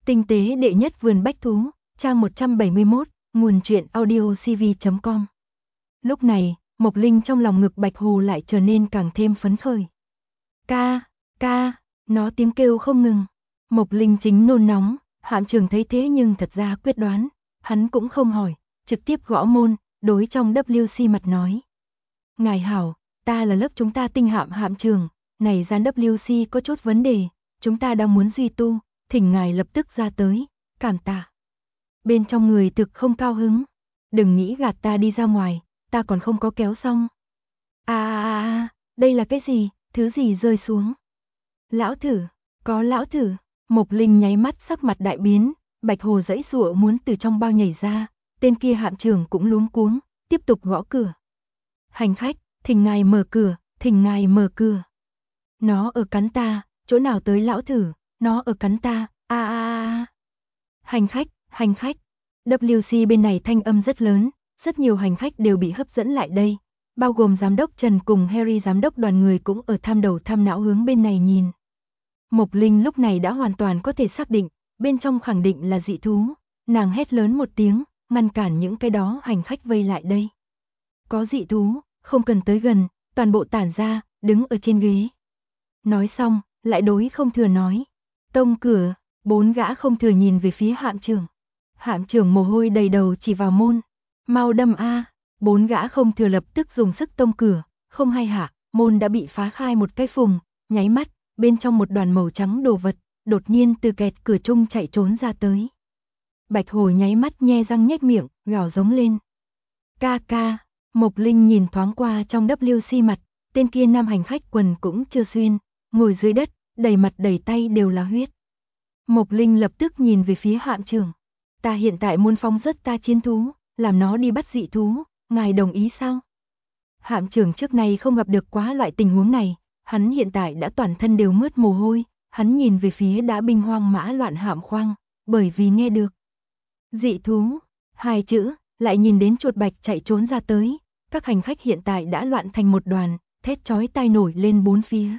Tinh tế đệ nhất vườn bách thú, trang 171, nguồn truyện audiocv.com. Lúc này, Mộc Linh trong lòng ngực Bạch Hồ lại trở nên càng thêm phấn khởi. Ca, ca, nó tiếng kêu không ngừng. Mộc Linh chính nôn nóng, Hạm Trường thấy thế nhưng thật ra quyết đoán, hắn cũng không hỏi, trực tiếp gõ môn, đối trong WC mặt nói. Ngài hảo, ta là lớp chúng ta tinh Hạm Trường, này gian WC có chút vấn đề, chúng ta đang muốn duy tu, thỉnh ngài lập tức ra tới, cảm tạ. Bên trong người thực không cao hứng, đừng nghĩ gạt ta đi ra ngoài, ta còn không có kéo xong. Đây là cái gì, thứ gì rơi xuống? Lão thử, có lão thử. Mộc Linh nháy mắt sắc mặt đại biến, Bạch Hồ giãy giụa muốn từ trong bao nhảy ra, tên kia Hạm Trường cũng luống cuống, tiếp tục gõ cửa. Hành khách, thỉnh ngài mở cửa, thỉnh ngài mở cửa. Nó ở cắn ta, chỗ nào tới lão thử, nó ở cắn ta, Hành khách, WC bên này thanh âm rất lớn, rất nhiều hành khách đều bị hấp dẫn lại đây, bao gồm giám đốc Trần cùng Harry giám đốc đoàn người cũng ở tham đầu tham não hướng bên này nhìn. Mộc Linh lúc này đã hoàn toàn có thể xác định, bên trong khẳng định là dị thú, nàng hét lớn một tiếng, ngăn cản những cái đó hành khách vây lại đây. Có dị thú, không cần tới gần, toàn bộ tản ra, đứng ở trên ghế. Nói xong, lại đối không thừa nói. Tông cửa, 4 gã không thừa nhìn về phía Hạm Trường. Hạm Trường mồ hôi đầy đầu chỉ vào môn. Mau đâm a. 4 gã không thừa lập tức dùng sức tông cửa, không hay hả, môn đã bị phá khai một cái phùng, nháy mắt, bên trong một đoàn màu trắng đồ vật, đột nhiên từ kẹt cửa chung chạy trốn ra tới. Bạch Hồ nháy mắt nhe răng nhếch miệng, gào giống lên. Ca ca, Mộc Linh nhìn thoáng qua trong WC mặt, tên kia nam hành khách quần cũng chưa xuyên, ngồi dưới đất, đầy mặt đầy tay đều là huyết. Mộc Linh lập tức nhìn về phía Hạm Trường. Ta hiện tại muốn phóng rất ta chiến thú, làm nó đi bắt dị thú, ngài đồng ý sao? Hạm Trường trước này không gặp được quá loại tình huống này, hắn hiện tại đã toàn thân đều mướt mồ hôi, hắn nhìn về phía đã binh hoang mã loạn Hạm Khoang, bởi vì nghe được. Dị thú, 2 chữ, lại nhìn đến chuột bạch chạy trốn ra tới, các hành khách hiện tại đã loạn thành một đoàn, thét chói tai nổi lên bốn phía.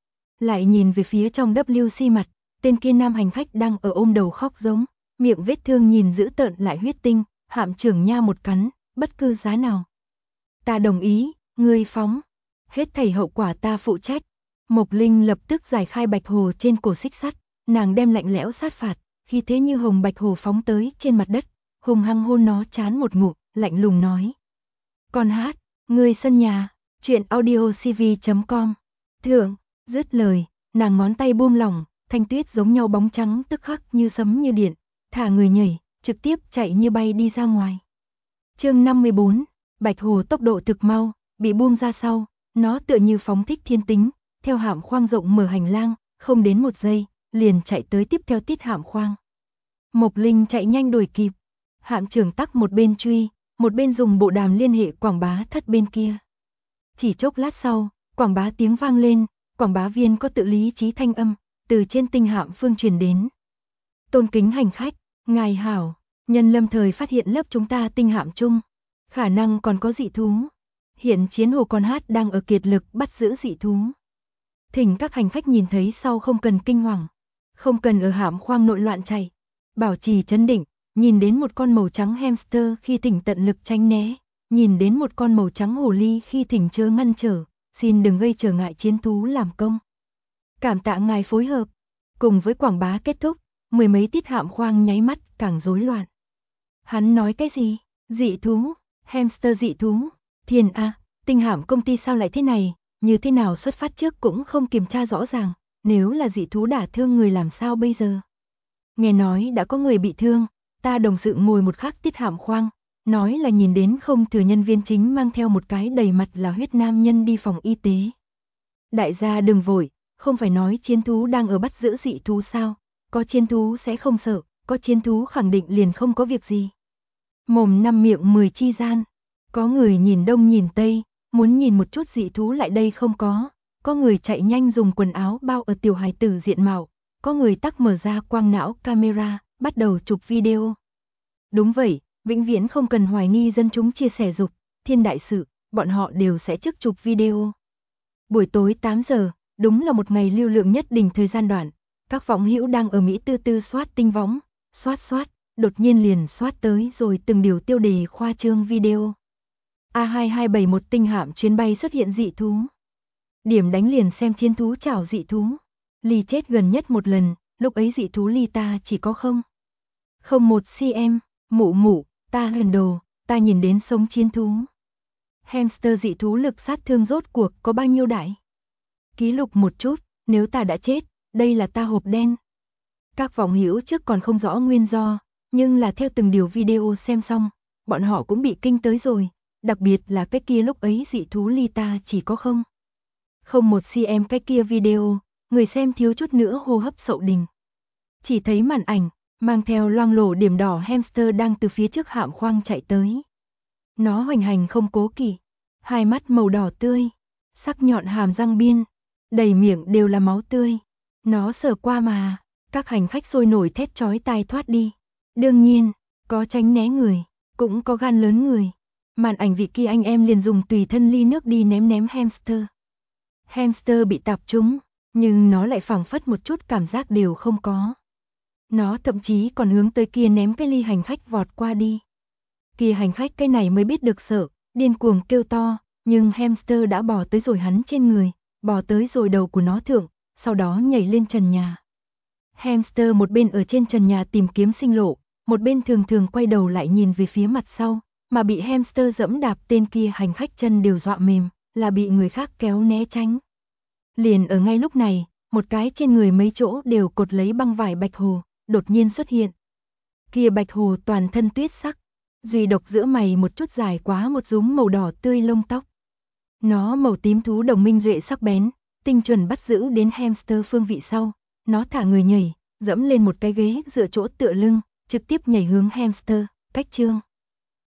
Lại nhìn về phía trong WC mặt, tên kia nam hành khách đang ở ôm đầu khóc giống, miệng vết thương nhìn dữ tợn lại huyết tinh, Hạm Trường nha một cắn, bất cứ giá nào. Ta đồng ý, ngươi phóng, hết thảy hậu quả ta phụ trách. Mộc Linh lập tức giải khai Bạch Hồ trên cổ xích sắt, nàng đem lạnh lẽo sát phạt, khi thế như hồng Bạch Hồ phóng tới trên mặt đất, hùng hăng hôn nó chán một ngụm, lạnh lùng nói. Con hát, ngươi sân nhà, truyện audiocv.com. Thượng, dứt lời, nàng ngón tay buông lỏng, thanh tuyết giống nhau bóng trắng tức khắc như sấm như điện, thả người nhảy, trực tiếp chạy như bay đi ra ngoài. Chương 54, Bạch Hồ tốc độ thực mau, bị buông ra sau, nó tựa như phóng thích thiên tính, theo Hạm Khoang rộng mở hành lang, không đến 1 giây, liền chạy tới tiếp theo tiết Hạm Khoang. Mộc Linh chạy nhanh đuổi kịp, Hạm Trường tắc một bên truy, một bên dùng bộ đàm liên hệ quảng bá thất bên kia. Chỉ chốc lát sau, quảng bá tiếng vang lên, quảng bá viên có tự lý trí thanh âm, từ trên tinh Hạm phương truyền đến. Tôn kính hành khách, ngài hảo, nhân lâm thời phát hiện lớp chúng ta tinh Hạm chung, khả năng còn có dị thú. Hiện chiến hồ con hát đang ở kiệt lực bắt giữ dị thú. Thỉnh các hành khách nhìn thấy sau không cần kinh hoàng, không cần ở Hạm Khoang nội loạn chạy, bảo trì trấn định, nhìn đến một con màu trắng hamster khi thỉnh tận lực tránh né, nhìn đến một con màu trắng hồ ly khi thỉnh chớ ngăn trở, xin đừng gây trở ngại chiến thú làm công. Cảm tạ ngài phối hợp. Cùng với quảng bá kết thúc, 10 mấy tiết Hạm Khoang nháy mắt càng rối loạn. Hắn nói cái gì? Dị thú, hamster dị thú, thiên a, tinh Hạm công ty sao lại thế này, như thế nào xuất phát trước cũng không kiểm tra rõ ràng, nếu là dị thú đả thương người làm sao bây giờ? Nghe nói đã có người bị thương, ta đồng sự ngồi một khắc tiết Hạm Khoang, nói là nhìn đến không thừa nhân viên chính mang theo một cái đầy mặt là huyết nam nhân đi phòng y tế. Đại gia đừng vội, không phải nói chiến thú đang ở bắt giữ dị thú sao, có chiến thú sẽ không sợ, có chiến thú khẳng định liền không có việc gì. Mồm 5 miệng 10 chi gian, có người nhìn đông nhìn tây, muốn nhìn một chút dị thú lại đây không có người chạy nhanh dùng quần áo bao ở tiểu hài tử diện mạo, có người tắc mở ra quang não camera, bắt đầu chụp video. Đúng vậy, vĩnh viễn không cần hoài nghi dân chúng chia sẻ dục, thiên đại sự, bọn họ đều sẽ trước chụp video. Buổi tối 8 giờ, đúng là một ngày lưu lượng nhất định thời gian đoạn, Các võng hữu đang ở Mỹ tư tư soát tinh võng, soát, đột nhiên liền soát tới rồi từng điều tiêu đề khoa trương video. A2271 tinh hạm chuyến bay xuất hiện dị thú. Điểm đánh liền xem chiến thú chảo dị thú. Ly chết gần nhất một lần, lúc ấy dị thú Ly ta chỉ có 0,1 cm, mụ, ta hần đồ, ta nhìn đến sống chiến thú. Hamster dị thú lực sát thương rốt cuộc có bao nhiêu đại? Ký lục một chút, nếu ta đã chết, đây là ta hộp đen. Các võng hữu trước còn không rõ nguyên do, nhưng là theo từng điều video xem xong, bọn họ cũng bị kinh tới rồi, đặc biệt là cái kia lúc ấy dị thú Ly ta chỉ có 0,1 cm cái kia video, người xem thiếu chút nữa hô hấp sậu đình. Chỉ thấy màn ảnh, mang theo loang lổ điểm đỏ hamster đang từ phía trước hạm khoang chạy tới. Nó hoành hành không cố kỵ, hai mắt màu đỏ tươi, sắc nhọn hàm răng biên, đầy miệng đều là máu tươi. Nó sờ qua mà, các hành khách sôi nổi thét chói tai thoát đi. Đương nhiên, có tránh né người, cũng có gan lớn người. Màn ảnh vị kia anh em liền dùng tùy thân ly nước đi ném hamster. Hamster bị tạp trúng, nhưng nó lại phảng phất một chút cảm giác đều không có. Nó thậm chí còn hướng tới kia ném cái ly hành khách vọt qua đi. Kia hành khách cái này mới biết được sợ, điên cuồng kêu to, nhưng hamster đã bò tới rồi hắn trên người, bò tới rồi đầu của nó thượng, sau đó nhảy lên trần nhà. Hamster một bên ở trên trần nhà tìm kiếm sinh lộ, một bên thường quay đầu lại nhìn về phía mặt sau, mà bị hamster dẫm đạp tên kia hành khách chân đều dọa mềm, là bị người khác kéo né tránh. Liền ở ngay lúc này, một cái trên người mấy chỗ đều cột lấy băng vải bạch hồ, đột nhiên xuất hiện. Kia bạch hồ toàn thân tuyết sắc, duy độc giữa mày một chút dài quá một rúm màu đỏ tươi lông tóc. Nó màu tím thú đồng minh duệ sắc bén, tinh chuẩn bắt giữ đến hamster phương vị sau, nó thả người nhảy, dẫm lên một cái ghế dựa chỗ tựa lưng, trực tiếp nhảy hướng hamster, cách chương.